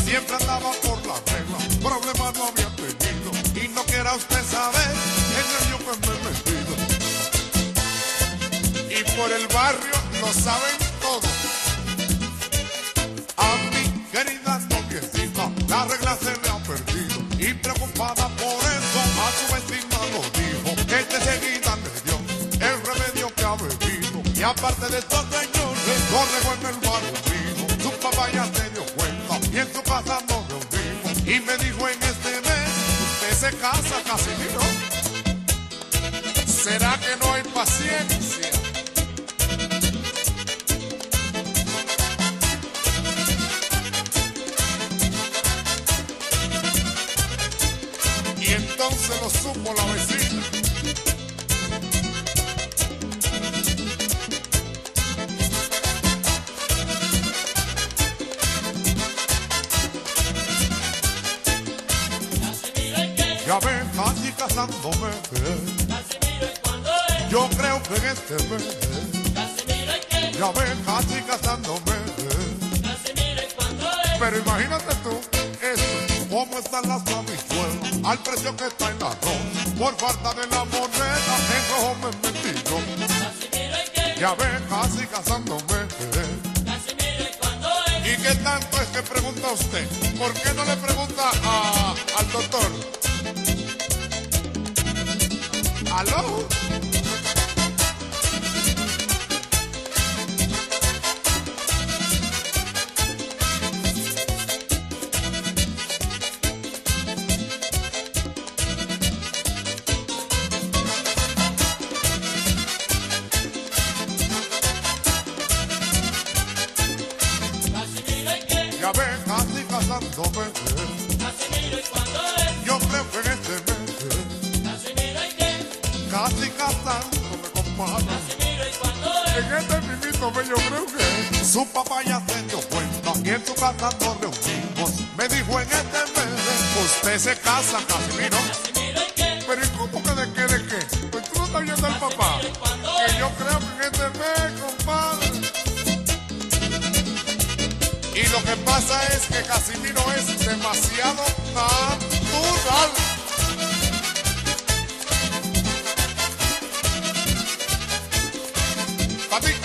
siempre andaba por la regla, problemas no había tenido, y no quiera usted saber en el lío que me he metido. Y por el barrio lo saben todo. A mi querida noviecita la regla se le ha perdido, y preocupada por eso a su vecina lo dijo, que enseguida le dio el remedio que ha bebido. Y aparte de estos señores, lo regó en el barrio mío. Su papá ya se dio cuenta y en su casa nos reunimos. Y me dijo en este mes, usted se casa, Casimiro. ¿Será que no hay paciencia? Y entonces lo supo la vecina. Ya ven, casi casándome. Casimiro, ¿y cuándo es? Yo creo que en este mes. Casimiro, ¿y qué? Ya ven, casi casándome. Casimiro, ¿y cuándo es? Pero imagínate tú, eso, cómo están las habichuelas, al precio que está el arroz, por falta de la moneda, en rojo me metido. Casimiro, ¿y qué? Ya ven, casi casándome. Casimiro, ¿y cuándo es? ¿Y qué tanto es que pregunta usted? ¿Por qué no le pregunta al doctor? ¿Aló? Casimiro, ¿y qué? Ya ven, casi casándome. Casimiro, ¿y cuándo es? Yo creo que en este mes, Casimiro, ¿y qué? casi casándome, compadre. Casimiro, ¿y cuándo es? En este mismito mes yo creo que su papá ya se dio cuenta y en su casa nos reunimos. Me dijo en este mes, usted se casa, Casimiro. Casimiro, ¿y qué? Pero ¿y cómo que de qué, de qué? Pues tú no estás viendo al papá. Casimiro, ¿y cuándo Que es? yo creo que en este mes, compadre. Y lo que pasa es que Casimiro es demasiado natural. ¿Para ti?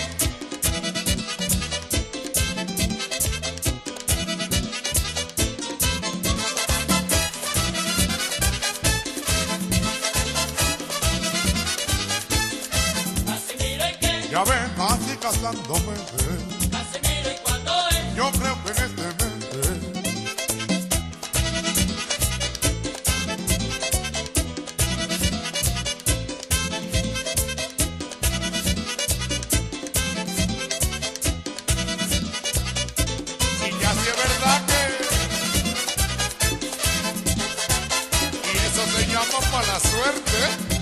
Casimiro, ¿y qué? Ya ven, casi casándome. Casimiro, ¿y cuándo es? Yo creo que en este mes. Y ya sí es verdad que. Y eso se llama mala suerte.